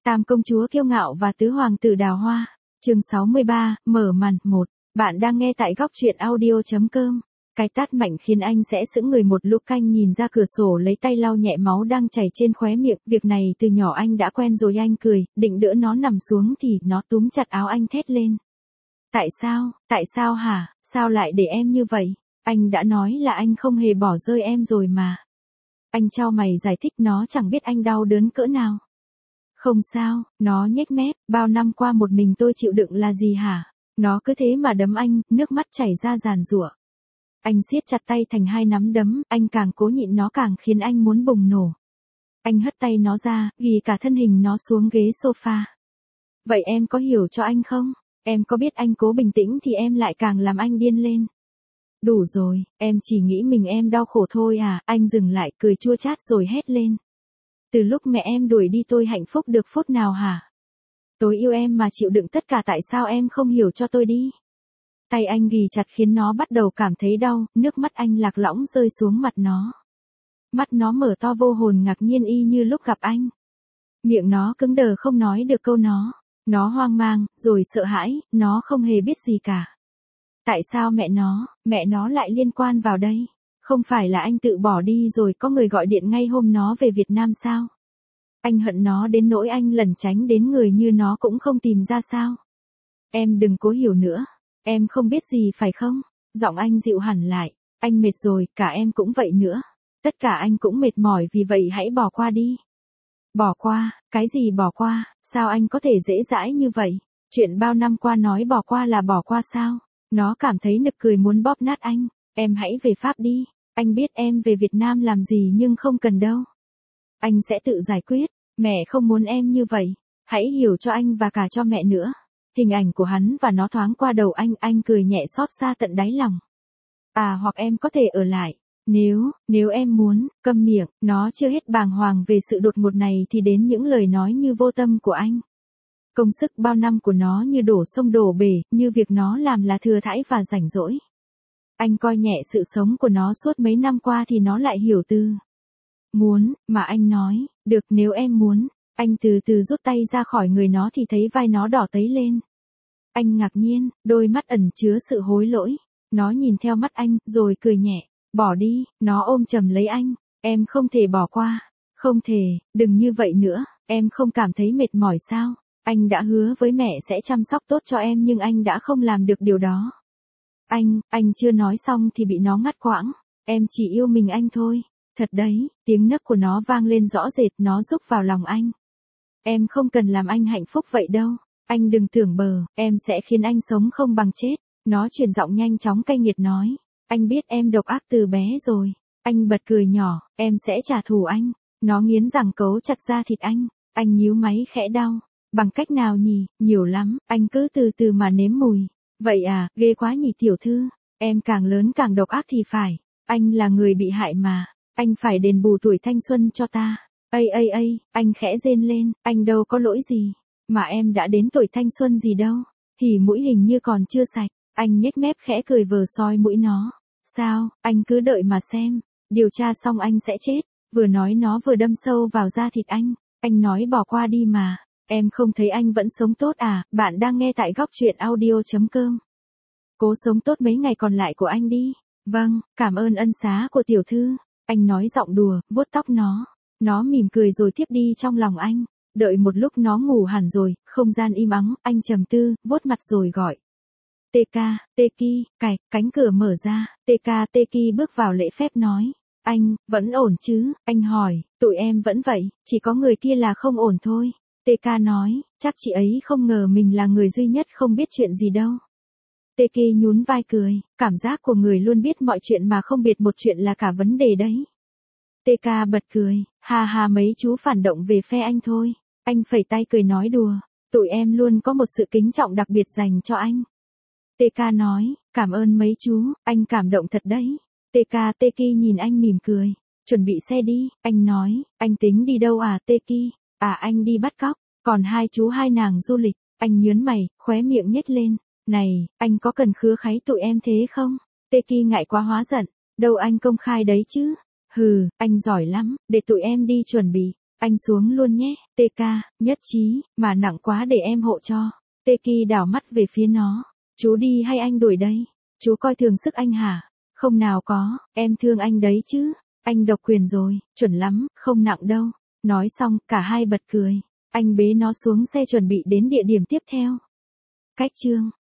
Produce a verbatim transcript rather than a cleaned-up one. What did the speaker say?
Tam công chúa kiêu ngạo và tứ hoàng tử đào hoa. Chương sáu mươi ba, mở màn. Một. Bạn đang nghe tại góc truyện audio chấm com. Cái tát mạnh khiến anh sẽ sững người một lúc. Anh nhìn ra cửa sổ lấy tay lau nhẹ máu đang chảy trên khóe miệng. Việc này từ nhỏ anh đã quen rồi. Anh cười, định đỡ nó nằm xuống thì nó túm chặt áo anh thét lên. Tại sao, tại sao hả, sao lại để em như vậy? Anh đã nói là anh không hề bỏ rơi em rồi mà. Anh chau mày giải thích, nó chẳng biết anh đau đớn cỡ nào. Không sao, nó nhếch mép, bao năm qua một mình tôi chịu đựng là gì hả? Nó cứ thế mà đấm anh, nước mắt chảy ra giàn giụa. Anh siết chặt tay thành hai nắm đấm, anh càng cố nhịn nó càng khiến anh muốn bùng nổ. Anh hất tay nó ra, ghì cả thân hình nó xuống ghế sofa. Vậy em có hiểu cho anh không? Em có biết anh cố bình tĩnh thì em lại càng làm anh điên lên. Đủ rồi, em chỉ nghĩ mình em đau khổ thôi à? Anh dừng lại, cười chua chát rồi hét lên. Từ lúc mẹ em đuổi đi tôi hạnh phúc được phút nào hả? Tôi yêu em mà chịu đựng tất cả, tại sao em không hiểu cho tôi đi? Tay anh ghì chặt khiến nó bắt đầu cảm thấy đau, nước mắt anh lạc lõng rơi xuống mặt nó. Mắt nó mở to vô hồn ngạc nhiên y như lúc gặp anh. Miệng nó cứng đờ không nói được câu nó. Nó hoang mang, rồi sợ hãi, nó không hề biết gì cả. Tại sao mẹ nó, mẹ nó lại liên quan vào đây? Không phải là anh tự bỏ đi rồi có người gọi điện ngay hôm nó về Việt Nam sao? Anh hận nó đến nỗi anh lẩn tránh đến người như nó cũng không tìm ra sao? Em đừng cố hiểu nữa. Em không biết gì phải không? Giọng anh dịu hẳn lại. Anh mệt rồi, cả em cũng vậy nữa. Tất cả anh cũng mệt mỏi, vì vậy hãy bỏ qua đi. Bỏ qua, cái gì bỏ qua, sao anh có thể dễ dãi như vậy? Chuyện bao năm qua nói bỏ qua là bỏ qua sao? Nó cảm thấy nực cười muốn bóp nát anh. Em hãy về Pháp đi. Anh biết em về Việt Nam làm gì nhưng không cần đâu. Anh sẽ tự giải quyết. Mẹ không muốn em như vậy. Hãy hiểu cho anh và cả cho mẹ nữa. Hình ảnh của hắn và nó thoáng qua đầu anh, anh cười nhẹ xót xa tận đáy lòng. À, hoặc em có thể ở lại. Nếu, nếu em muốn, câm miệng. Nó chưa hết bàng hoàng về sự đột ngột này thì đến những lời nói như vô tâm của anh. Công sức bao năm của nó như đổ sông đổ bể, như việc nó làm là thừa thãi và rảnh rỗi. Anh coi nhẹ sự sống của nó suốt mấy năm qua thì nó lại hiểu từ muốn, mà anh nói, được nếu em muốn. Anh từ từ rút tay ra khỏi người nó thì thấy vai nó đỏ tấy lên. Anh ngạc nhiên, đôi mắt ẩn chứa sự hối lỗi. Nó nhìn theo mắt anh, rồi cười nhẹ. Bỏ đi, nó ôm chầm lấy anh. Em không thể bỏ qua. Không thể, đừng như vậy nữa. Em không cảm thấy mệt mỏi sao? Anh đã hứa với mẹ sẽ chăm sóc tốt cho em nhưng anh đã không làm được điều đó. Anh, anh chưa nói xong thì bị nó ngắt quãng. Em chỉ yêu mình anh thôi. Thật đấy, tiếng nấc của nó vang lên rõ rệt, nó rúc vào lòng anh. Em không cần làm anh hạnh phúc vậy đâu. Anh đừng tưởng bờ, em sẽ khiến anh sống không bằng chết. Nó chuyển giọng nhanh chóng cay nghiệt nói. Anh biết em độc ác từ bé rồi. Anh bật cười nhỏ, em sẽ trả thù anh. Nó nghiến răng cấu chặt da thịt anh. Anh nhíu máy khẽ đau. Bằng cách nào nhỉ, nhiều lắm, anh cứ từ từ mà nếm mùi. Vậy à, ghê quá nhỉ tiểu thư. Em càng lớn càng độc ác thì phải. Anh là người bị hại mà. Anh phải đền bù tuổi thanh xuân cho ta. Ây ây ây, anh khẽ rên lên, anh đâu có lỗi gì. Mà em đã đến tuổi thanh xuân gì đâu. Hỉ mũi hình như còn chưa sạch. Anh nhếch mép khẽ cười vờ soi mũi nó. Sao, anh cứ đợi mà xem. Điều tra xong anh sẽ chết. Vừa nói nó vừa đâm sâu vào da thịt anh. Anh nói bỏ qua đi mà. Em không thấy anh vẫn sống tốt à? Bạn đang nghe tại góc truyện audio chấm com. Cố sống tốt mấy ngày còn lại của anh đi. Vâng, cảm ơn ân xá của tiểu thư. Anh nói giọng đùa, vuốt tóc nó. Nó mỉm cười rồi tiếp đi trong lòng anh. Đợi một lúc nó ngủ hẳn rồi, không gian im ắng, anh trầm tư, vuốt mặt rồi gọi. tê ca, Teki, cạch, cánh cửa mở ra, tê ca, Teki bước vào lễ phép nói. Anh, vẫn ổn chứ? Anh hỏi, tụi em vẫn vậy, chỉ có người kia là không ổn thôi. tê ca nói, chắc chị ấy không ngờ mình là người duy nhất không biết chuyện gì đâu. Teki nhún vai cười, cảm giác của người luôn biết mọi chuyện mà không biết một chuyện là cả vấn đề đấy. tê ca bật cười, ha ha mấy chú phản động về phe anh thôi. Anh phẩy tay cười nói đùa, tụi em luôn có một sự kính trọng đặc biệt dành cho anh. tê ca nói, cảm ơn mấy chú, anh cảm động thật đấy. tê ca, Teki nhìn anh mỉm cười, chuẩn bị xe đi, anh nói, anh tính đi đâu à Teki? À anh đi bắt cóc, còn hai chú hai nàng du lịch. Anh nhớn mày, khóe miệng nhếch lên. Này, anh có cần khứa kháy tụi em thế không? Teki ngại quá hóa giận. Đâu anh công khai đấy chứ. Hừ, anh giỏi lắm, để tụi em đi chuẩn bị. Anh xuống luôn nhé, tê ca, nhất trí, mà nặng quá để em hộ cho. Tê Ki đảo mắt về phía nó. Chú đi hay anh đuổi đây? Chú coi thường sức anh hả? Không nào có, em thương anh đấy chứ. Anh độc quyền rồi, chuẩn lắm, không nặng đâu. Nói xong, cả hai bật cười. Anh bế nó xuống xe chuẩn bị đến địa điểm tiếp theo. Cách chương